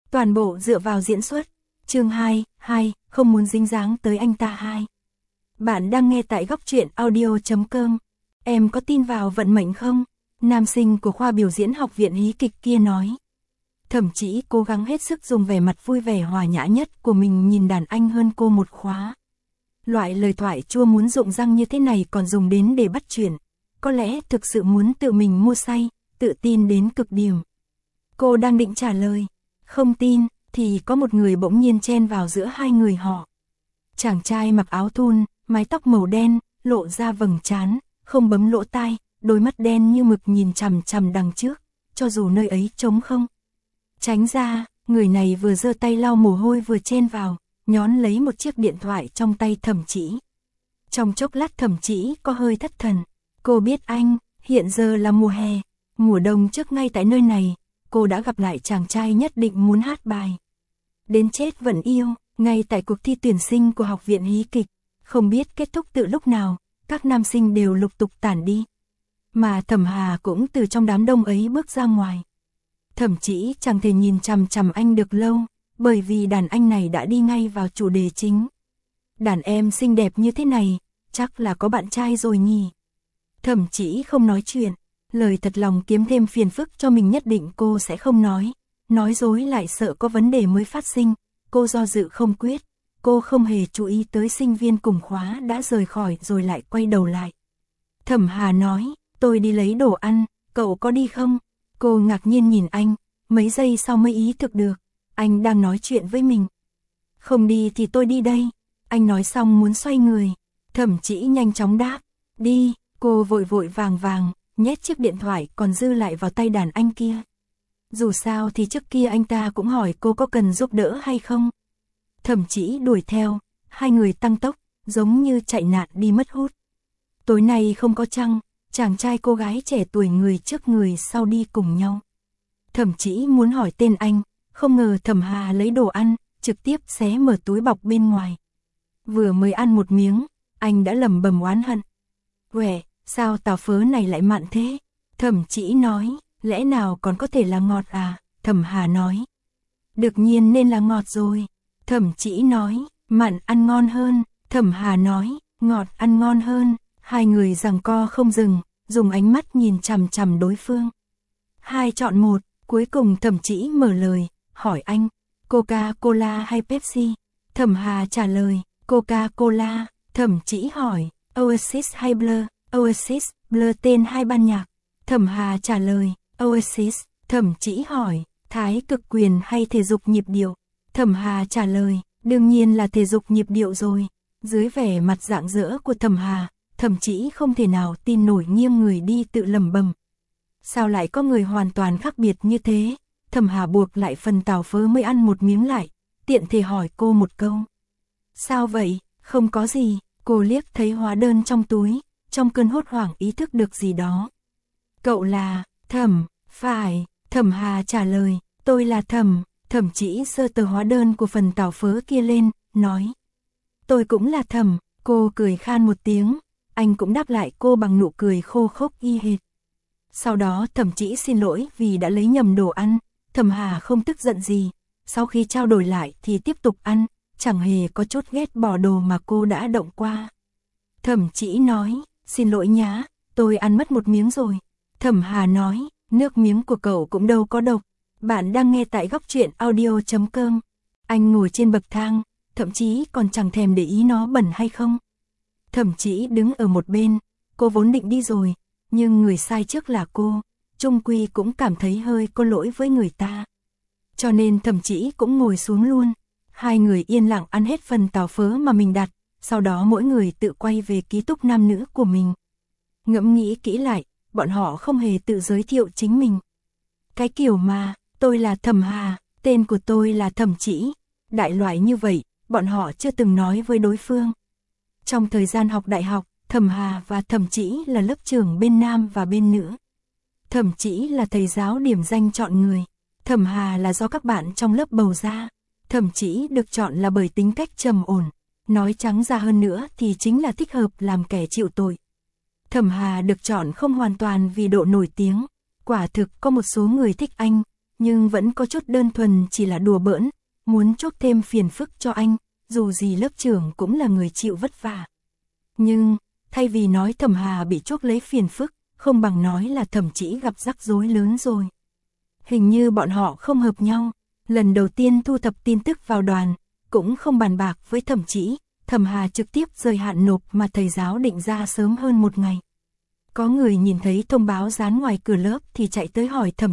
toàn bộ dựa vào diễn xuất. Chương 2, không muốn dính dáng tới anh ta 2. Bạn đang nghe tại góc truyện audio.com. Em có tin vào vận mệnh không? Nam sinh của khoa biểu diễn học viện hí kịch kia nói. Thậm chí cố gắng hết sức dùng vẻ mặt vui vẻ hòa nhã nhất của mình nhìn đàn anh hơn cô một khóa. Loại lời thoại chua muốn rụng răng như thế này còn dùng đến để bắt chuyện. Có lẽ thực sự muốn tự mình mua say, tự tin đến cực điểm. Cô đang định trả lời, không tin, thì có một người bỗng nhiên chen vào giữa hai người họ. Chàng trai mặc áo thun, mái tóc màu đen, lộ ra vầng trán, không bấm lỗ tai, đôi mắt đen như mực nhìn chằm chằm đằng trước, cho dù nơi ấy trống không. Tránh ra, người này vừa giơ tay lau mồ hôi vừa chen vào, nhón lấy một chiếc điện thoại trong tay Thẩm Chỉ. Trong chốc lát Thẩm Chỉ có hơi thất thần. Cô biết anh, hiện giờ là mùa hè, mùa đông trước ngay tại nơi này, cô đã gặp lại chàng trai nhất định muốn hát bài Đến chết vẫn yêu, ngay tại cuộc thi tuyển sinh của học viện hí kịch. Không biết kết thúc từ lúc nào, các nam sinh đều lục tục tản đi. Mà Thẩm Hà cũng từ trong đám đông ấy bước ra ngoài. Thẩm Chỉ chẳng thể nhìn chằm chằm anh được lâu, bởi vì đàn anh này đã đi ngay vào chủ đề chính. Đàn em xinh đẹp như thế này, chắc là có bạn trai rồi nhỉ. Thẩm Chỉ không nói chuyện, lời thật lòng kiếm thêm phiền phức cho mình nhất định cô sẽ không nói dối lại sợ có vấn đề mới phát sinh, cô do dự không quyết, cô không hề chú ý tới sinh viên cùng khóa đã rời khỏi rồi lại quay đầu lại. Thẩm Hà nói, tôi đi lấy đồ ăn, cậu có đi không? Cô ngạc nhiên nhìn anh, mấy giây sau mới ý thức được, anh đang nói chuyện với mình. Không đi thì tôi đi đây, anh nói xong muốn xoay người, Thẩm Chỉ nhanh chóng đáp, đi. Cô vội vội vàng, nhét chiếc điện thoại còn dư lại vào tay đàn anh kia. Dù sao thì trước kia anh ta cũng hỏi cô có cần giúp đỡ hay không. Thẩm Chỉ đuổi theo, hai người tăng tốc, giống như chạy nạn đi mất hút. Tối nay không có trăng, chàng trai cô gái trẻ tuổi người trước người sau đi cùng nhau. Thẩm Chỉ muốn hỏi tên anh, không ngờ Thẩm Hà lấy đồ ăn, trực tiếp xé mở túi bọc bên ngoài. Vừa mới ăn một miếng, anh đã lẩm bẩm oán hận. Quẻ, sao tàu phớ này lại mặn thế? Thẩm Chỉ nói, lẽ nào còn có thể là ngọt à? Thẩm Hà nói. Đương nhiên nên là ngọt rồi. Thẩm Chỉ nói, mặn ăn ngon hơn. Thẩm Hà nói, ngọt ăn ngon hơn. Hai người giằng co không dừng, dùng ánh mắt nhìn chằm chằm đối phương. Hai chọn một, cuối cùng Thẩm Chỉ mở lời, hỏi anh, Coca-Cola hay Pepsi? Thẩm Hà trả lời, Coca-Cola. Thẩm Chỉ hỏi, Oasis hay Blur? Oasis, Blur tên hai ban nhạc. Thẩm Hà trả lời, Oasis. Thẩm Chỉ hỏi, thái cực quyền hay thể dục nhịp điệu? Thẩm Hà trả lời, đương nhiên là thể dục nhịp điệu rồi. Dưới vẻ mặt rạng rỡ của Thẩm Hà, Thẩm Chỉ không thể nào tin nổi, nghiêng người đi tự lẩm bẩm. Sao lại có người hoàn toàn khác biệt như thế? Thẩm Hà buộc lại phần tàu phớ mới ăn một miếng lại, tiện thể hỏi cô một câu. Sao vậy? Không có gì. Cô liếc thấy hóa đơn trong túi, trong cơn hốt hoảng ý thức được gì đó. Cậu là Thẩm? Phải. Thẩm Hà trả lời, tôi là Thẩm. Thẩm Chỉ sơ tờ hóa đơn của phần tàu phớ kia lên, nói. Tôi cũng là Thẩm. Cô cười khan một tiếng, anh cũng đáp lại cô bằng nụ cười khô khốc y hệt. Sau đó Thẩm Chỉ xin lỗi vì đã lấy nhầm đồ ăn. Thẩm Hà không tức giận gì, sau khi trao đổi lại thì tiếp tục ăn, chẳng hề có chút ghét bỏ đồ mà cô đã động qua. Thẩm Chỉ nói, xin lỗi nhá, tôi ăn mất một miếng rồi. Thẩm Hà nói, nước miếng của cậu cũng đâu có độc. Bạn đang nghe tại góc truyện audio.com. Anh ngồi trên bậc thang, thậm chí còn chẳng thèm để ý nó bẩn hay không. Thẩm Chỉ đứng ở một bên, cô vốn định đi rồi, nhưng người sai trước là cô, chung quy cũng cảm thấy hơi có lỗi với người ta. Cho nên Thẩm Chỉ cũng ngồi xuống luôn. Hai người yên lặng ăn hết phần tàu phớ mà mình đặt, sau đó mỗi người tự quay về ký túc nam nữ của mình. Ngẫm nghĩ kỹ lại, bọn họ không hề tự giới thiệu chính mình. Cái kiểu mà, tôi là Thẩm Hà, tên của tôi là Thẩm Chỉ. Đại loại như vậy, bọn họ chưa từng nói với đối phương. Trong thời gian học đại học, Thẩm Hà và Thẩm Chỉ là lớp trưởng bên nam và bên nữ. Thẩm Chỉ là thầy giáo điểm danh chọn người. Thẩm Hà là do các bạn trong lớp bầu ra. Thẩm Chỉ được chọn là bởi tính cách trầm ổn. Nói trắng ra hơn nữa thì chính là thích hợp làm kẻ chịu tội. Thẩm Hà được chọn không hoàn toàn vì độ nổi tiếng. Quả thực có một số người thích anh, nhưng vẫn có chút đơn thuần chỉ là đùa bỡn, muốn chuốc thêm phiền phức cho anh, dù gì lớp trưởng cũng là người chịu vất vả. Nhưng, thay vì nói Thẩm Hà bị chuốc lấy phiền phức, không bằng nói là Thẩm Chỉ gặp rắc rối lớn rồi. Hình như bọn họ không hợp nhau, lần đầu tiên thu thập tin tức vào đoàn, cũng không bàn bạc với Thẩm Chỉ, Thẩm Hà trực tiếp rời hạn nộp mà thầy giáo định ra sớm hơn một ngày. Có người nhìn thấy thông báo dán ngoài cửa lớp thì chạy tới hỏi Thẩm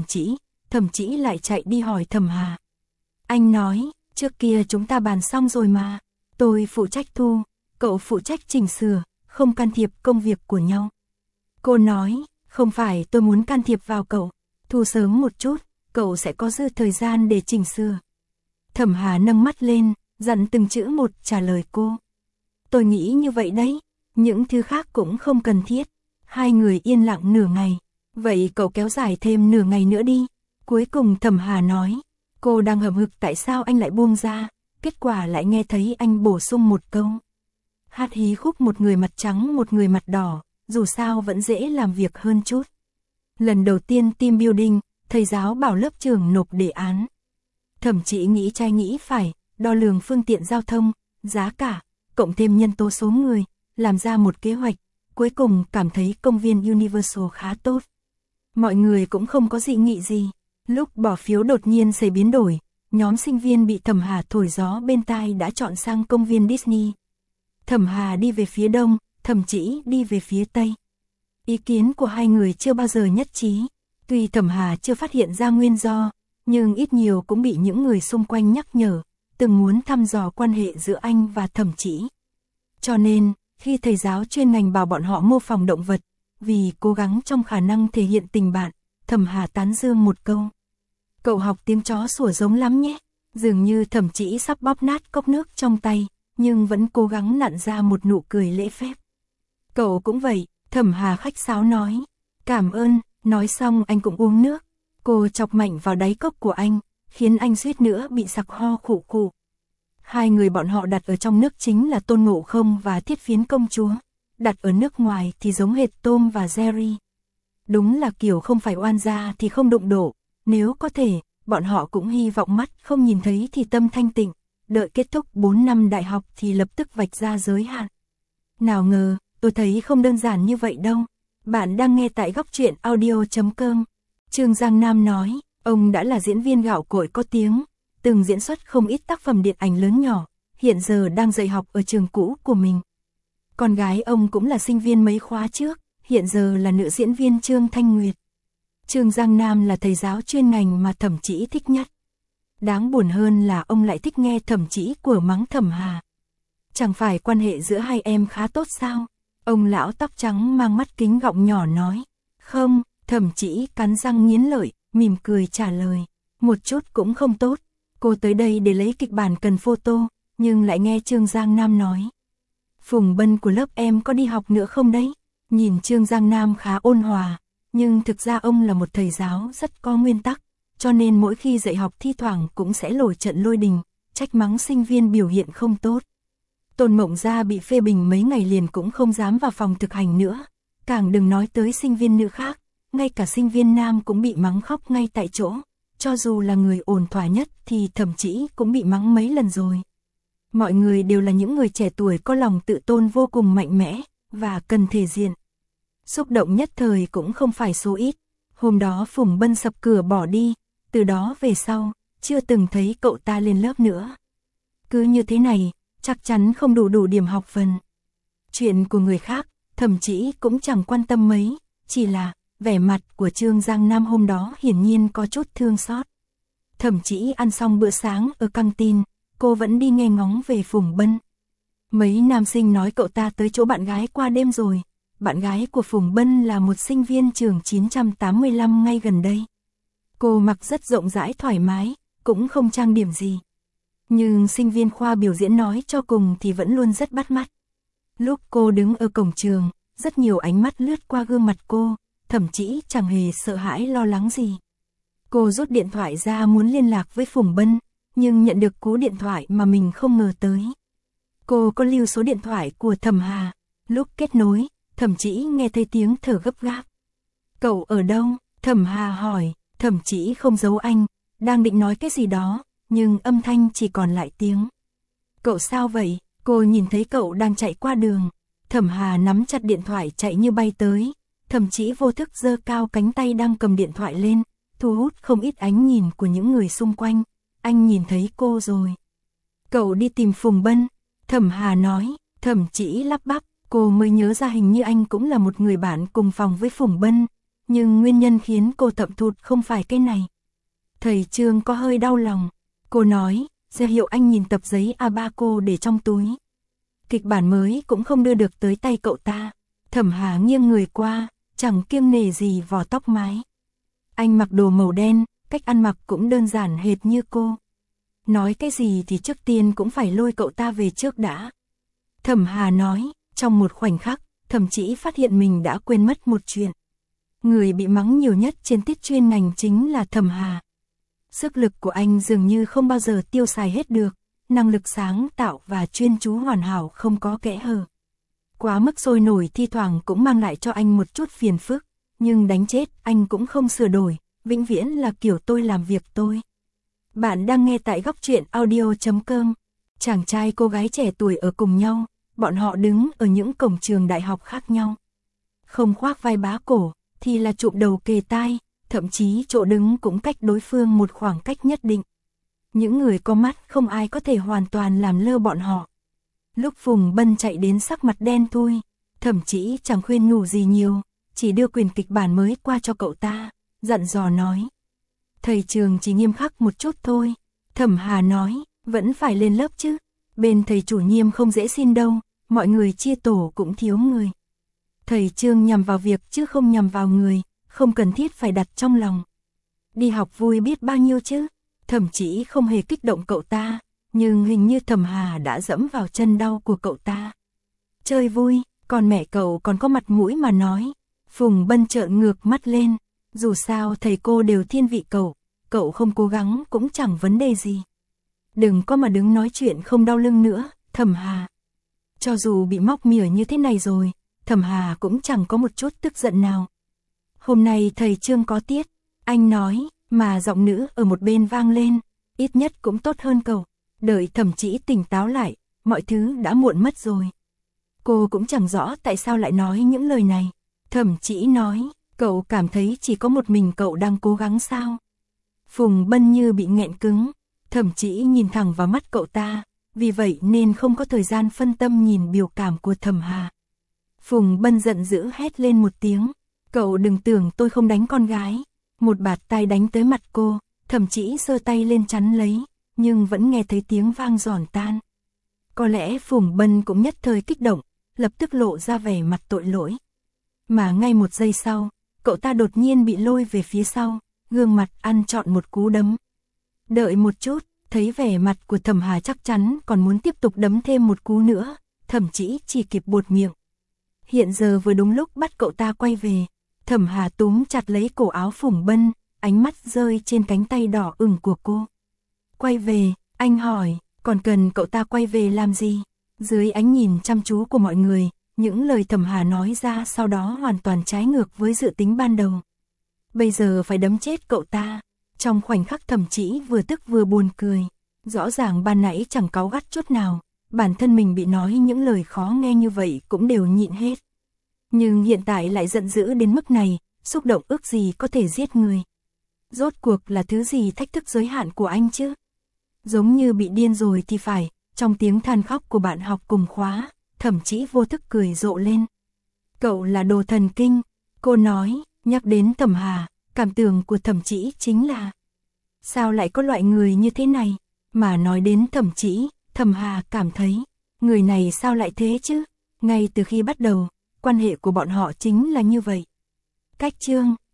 Chỉ lại chạy đi hỏi Thẩm Hà. Anh nói, trước kia chúng ta bàn xong rồi mà, tôi phụ trách thu, cậu phụ trách chỉnh sửa, không can thiệp công việc của nhau. Cô nói, không phải tôi muốn can thiệp vào cậu, thu sớm một chút, cậu sẽ có dư thời gian để chỉnh sửa. Thẩm Hà nâng mắt lên, dặn từng chữ một trả lời cô. Tôi nghĩ như vậy đấy, những thứ khác cũng không cần thiết. Hai người yên lặng nửa ngày, vậy cậu kéo dài thêm nửa ngày nữa đi. Cuối cùng Thẩm Hà nói, cô đang hậm hực tại sao anh lại buông ra, kết quả lại nghe thấy anh bổ sung một câu. Hát hí khúc một người mặt trắng một người mặt đỏ, dù sao vẫn dễ làm việc hơn chút. Lần đầu tiên team building, thầy giáo bảo lớp trưởng nộp đề án. Thẩm Chỉ nghĩ trái nghĩ phải, đo lường phương tiện giao thông, giá cả, cộng thêm nhân tố số người, làm ra một kế hoạch, cuối cùng cảm thấy công viên Universal khá tốt. Mọi người cũng không có dị nghị gì. Lúc bỏ phiếu đột nhiên xảy biến đổi, nhóm sinh viên bị Thẩm Hà thổi gió bên tai đã chọn sang công viên Disney. Thẩm Hà đi về phía đông, Thẩm Chỉ đi về phía tây. Ý kiến của hai người chưa bao giờ nhất trí. Tuy Thẩm Hà chưa phát hiện ra nguyên do, nhưng ít nhiều cũng bị những người xung quanh nhắc nhở, từng muốn thăm dò quan hệ giữa anh và Thẩm Chỉ. Cho nên, khi thầy giáo chuyên ngành bảo bọn họ mô phỏng động vật, vì cố gắng trong khả năng thể hiện tình bạn, Thẩm Hà tán dương một câu. Cậu học tiếng chó sủa giống lắm nhé. Dường như Thẩm Chỉ sắp bóp nát cốc nước trong tay, nhưng vẫn cố gắng nặn ra một nụ cười lễ phép. Cậu cũng vậy, Thẩm Hà khách sáo nói. Cảm ơn, nói xong anh cũng uống nước. Cô chọc mạnh vào đáy cốc của anh, khiến anh suýt nữa bị sặc ho khụ khụ. Hai người bọn họ đặt ở trong nước chính là Tôn Ngộ Không và Thiết Phiến Công Chúa. Đặt ở nước ngoài thì giống hệt Tom và Jerry. Đúng là kiểu không phải oan gia thì không đụng độ. Nếu có thể, bọn họ cũng hy vọng mắt không nhìn thấy thì tâm thanh tịnh. Đợi kết thúc 4 năm đại học thì lập tức vạch ra giới hạn. Nào ngờ, tôi thấy không đơn giản như vậy đâu. Bạn đang nghe tại Góc Truyện Audio.com. Trương Giang Nam nói, ông đã là diễn viên gạo cội có tiếng, từng diễn xuất không ít tác phẩm điện ảnh lớn nhỏ, hiện giờ đang dạy học ở trường cũ của mình. Con gái ông cũng là sinh viên mấy khóa trước, hiện giờ là nữ diễn viên Trương Thanh Nguyệt. Trương Giang Nam là thầy giáo chuyên ngành mà Thẩm Chỉ thích nhất. Đáng buồn hơn là ông lại thích nghe Thẩm Chỉ của mắng Thẩm Hà. Chẳng phải quan hệ giữa hai em khá tốt sao? Ông lão tóc trắng mang mắt kính gọng nhỏ nói. Không, Thẩm Chỉ cắn răng nghiến lợi, mỉm cười trả lời. Một chút cũng không tốt. Cô tới đây để lấy kịch bản cần photo, nhưng lại nghe Trương Giang Nam nói. Phùng Bân của lớp em có đi học nữa không đấy? Nhìn Trương Giang Nam khá ôn hòa, nhưng thực ra ông là một thầy giáo rất có nguyên tắc, cho nên mỗi khi dạy học thi thoảng cũng sẽ nổi trận lôi đình, trách mắng sinh viên biểu hiện không tốt. Tôn Mộng Gia bị phê bình mấy ngày liền cũng không dám vào phòng thực hành nữa, càng đừng nói tới sinh viên nữ khác, ngay cả sinh viên nam cũng bị mắng khóc ngay tại chỗ, cho dù là người ổn thỏa nhất thì Thẩm Chỉ cũng bị mắng mấy lần rồi. Mọi người đều là những người trẻ tuổi có lòng tự tôn vô cùng mạnh mẽ, và cần thể diện. Xúc động nhất thời cũng không phải số ít. Hôm đó Phùng Bân sập cửa bỏ đi, từ đó về sau, chưa từng thấy cậu ta lên lớp nữa. Cứ như thế này, chắc chắn không đủ điểm học phần. Chuyện của người khác, Thẩm Chỉ cũng chẳng quan tâm mấy, chỉ là vẻ mặt của Trương Giang Nam hôm đó hiển nhiên có chút thương xót. Thẩm Chỉ ăn xong bữa sáng ở căng tin, cô vẫn đi nghe ngóng về Phùng Bân. Mấy nam sinh nói cậu ta tới chỗ bạn gái qua đêm rồi. Bạn gái của Phùng Bân là một sinh viên trường 985 ngay gần đây. Cô mặc rất rộng rãi thoải mái, cũng không trang điểm gì. Nhưng sinh viên khoa biểu diễn nói cho cùng thì vẫn luôn rất bắt mắt. Lúc cô đứng ở cổng trường, rất nhiều ánh mắt lướt qua gương mặt cô, Thẩm Chỉ chẳng hề sợ hãi lo lắng gì. Cô rút điện thoại ra muốn liên lạc với Phùng Bân, nhưng nhận được cú điện thoại mà mình không ngờ tới. Cô có lưu số điện thoại của Thẩm Hà, lúc kết nối, Thẩm Chỉ nghe thấy tiếng thở gấp gáp. Cậu ở đâu? Thẩm Hà hỏi, Thẩm Chỉ không giấu anh, đang định nói cái gì đó, nhưng âm thanh chỉ còn lại tiếng. Cậu sao vậy? Cô nhìn thấy cậu đang chạy qua đường. Thẩm Hà nắm chặt điện thoại chạy như bay tới, thậm chí vô thức giơ cao cánh tay đang cầm điện thoại lên, thu hút không ít ánh nhìn của những người xung quanh. Anh nhìn thấy cô rồi. Cậu đi tìm Phùng Bân. Thẩm Hà nói. Thẩm Chỉ lắp bắp, cô mới nhớ ra hình như anh cũng là một người bạn cùng phòng với Phùng Bân, nhưng nguyên nhân khiến cô thậm thụt không phải cái này. Thầy Trương có hơi đau lòng. Cô nói, ra hiệu anh nhìn tập giấy A3 cô để trong túi. Kịch bản mới cũng không đưa được tới tay cậu ta. Thẩm Hà nghiêng người qua, chẳng kiêng nể gì vò tóc mái. Anh mặc đồ màu đen, cách ăn mặc cũng đơn giản hệt như cô. Nói cái gì thì trước tiên cũng phải lôi cậu ta về trước đã. Thẩm Hà nói, trong một khoảnh khắc, Thẩm Chỉ phát hiện mình đã quên mất một chuyện. Người bị mắng nhiều nhất trên tiết chuyên ngành chính là Thẩm Hà. Sức lực của anh dường như không bao giờ tiêu xài hết được, năng lực sáng tạo và chuyên chú hoàn hảo không có kẽ hở. Quá mức sôi nổi thi thoảng cũng mang lại cho anh một chút phiền phức, nhưng đánh chết anh cũng không sửa đổi, vĩnh viễn là kiểu tôi làm việc tôi. Bạn đang nghe tại Góc Truyện Audio.com. Chàng trai cô gái trẻ tuổi ở cùng nhau, bọn họ đứng ở những cổng trường đại học khác nhau. Không khoác vai bá cổ, thì là chụm đầu kề tai, thậm chí chỗ đứng cũng cách đối phương một khoảng cách nhất định. Những người có mắt không ai có thể hoàn toàn làm lơ bọn họ. Lúc Phùng Bân chạy đến sắc mặt đen thui, Thẩm Chỉ chẳng khuyên nhủ gì nhiều, chỉ đưa quyền kịch bản mới qua cho cậu ta, dặn dò nói. Thầy trường chỉ nghiêm khắc một chút thôi. Thẩm Hà nói, vẫn phải lên lớp chứ. Bên thầy chủ nhiệm không dễ xin đâu, mọi người chia tổ cũng thiếu người. Thầy Trương nhằm vào việc chứ không nhằm vào người, không cần thiết phải đặt trong lòng. Đi học vui biết bao nhiêu chứ. Thẩm Chỉ không hề kích động cậu ta, nhưng hình như Thẩm Hà đã dẫm vào chân đau của cậu ta. Chơi vui, còn mẹ cậu còn có mặt mũi mà nói. Phùng Bân trợn ngược mắt lên, dù sao thầy cô đều thiên vị cậu không cố gắng cũng chẳng vấn đề gì. Đừng có mà đứng nói chuyện không đau lưng nữa, Thẩm Hà. Cho dù bị móc mỉa như thế này rồi, Thẩm Hà cũng chẳng có một chút tức giận nào. Hôm nay thầy Trương có tiết, anh nói, mà giọng nữ ở một bên vang lên, ít nhất cũng tốt hơn cậu. Đợi Thẩm Chỉ tỉnh táo lại, mọi thứ đã muộn mất rồi. Cô cũng chẳng rõ tại sao lại nói những lời này. Thẩm Chỉ nói, cậu cảm thấy chỉ có một mình cậu đang cố gắng sao? Phùng Bân như bị nghẹn cứng, Thẩm Chỉ nhìn thẳng vào mắt cậu ta, vì vậy nên không có thời gian phân tâm nhìn biểu cảm của Thẩm Hà. Phùng Bân giận dữ hét lên một tiếng, cậu đừng tưởng tôi không đánh con gái. Một bạt tai đánh tới mặt cô, Thẩm Chỉ giơ tay lên chắn lấy, nhưng vẫn nghe thấy tiếng vang giòn tan. Có lẽ Phùng Bân cũng nhất thời kích động, lập tức lộ ra vẻ mặt tội lỗi. Mà ngay một giây sau, cậu ta đột nhiên bị lôi về phía sau, gương mặt ăn trọn một cú đấm. Đợi một chút, thấy vẻ mặt của Thẩm Hà chắc chắn còn muốn tiếp tục đấm thêm một cú nữa, Thẩm Chỉ chỉ kịp buột miệng. Hiện giờ vừa đúng lúc bắt cậu ta quay về, Thẩm Hà túm chặt lấy cổ áo Phùng Bân, ánh mắt rơi trên cánh tay đỏ ửng của cô. Quay về, anh hỏi, còn cần cậu ta quay về làm gì? Dưới ánh nhìn chăm chú của mọi người, những lời Thẩm Hà nói ra sau đó hoàn toàn trái ngược với dự tính ban đầu. Bây giờ phải đấm chết cậu ta. Trong khoảnh khắc Thẩm Chỉ vừa tức vừa buồn cười. Rõ ràng ban nãy chẳng cáu gắt chút nào, bản thân mình bị nói những lời khó nghe như vậy cũng đều nhịn hết. Nhưng hiện tại lại giận dữ đến mức này, xúc động ước gì có thể giết người. Rốt cuộc là thứ gì thách thức giới hạn của anh chứ? Giống như bị điên rồi thì phải. Trong tiếng than khóc của bạn học cùng khóa, Thẩm Chỉ vô thức cười rộ lên. Cậu là đồ thần kinh, cô nói. Nhắc đến Thẩm Hà, cảm tưởng của Thẩm Chỉ chính là sao lại có loại người như thế này? Mà nói đến Thẩm Chỉ, Thẩm Hà cảm thấy người này sao lại thế chứ? Ngay từ khi bắt đầu, quan hệ của bọn họ chính là như vậy. Cách chương